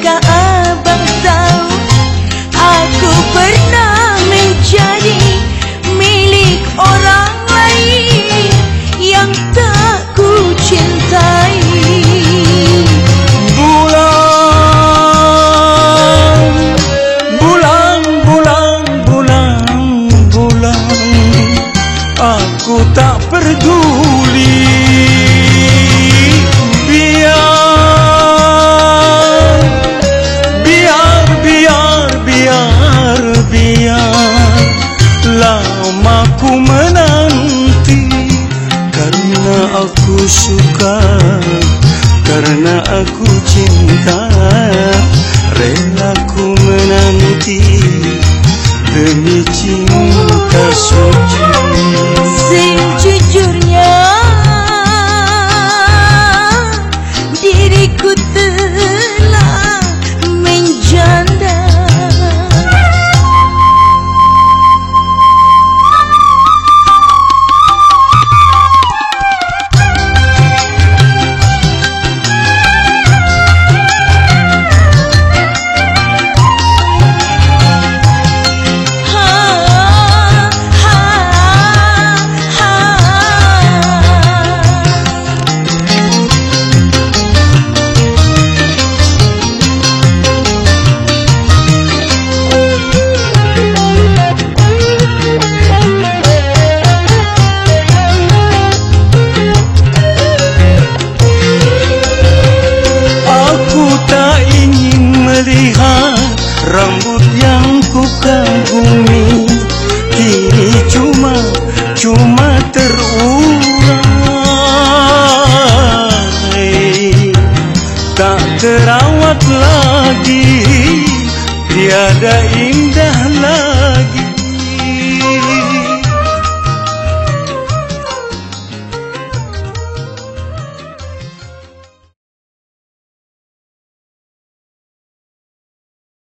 tahukah abang tahu, aku pernah menjadi milik orang lain yang tak ku cintai. Aku tak peduli, biar lama ku menanti, karena aku suka, karena aku cinta, rela ku menanti demi cinta suci.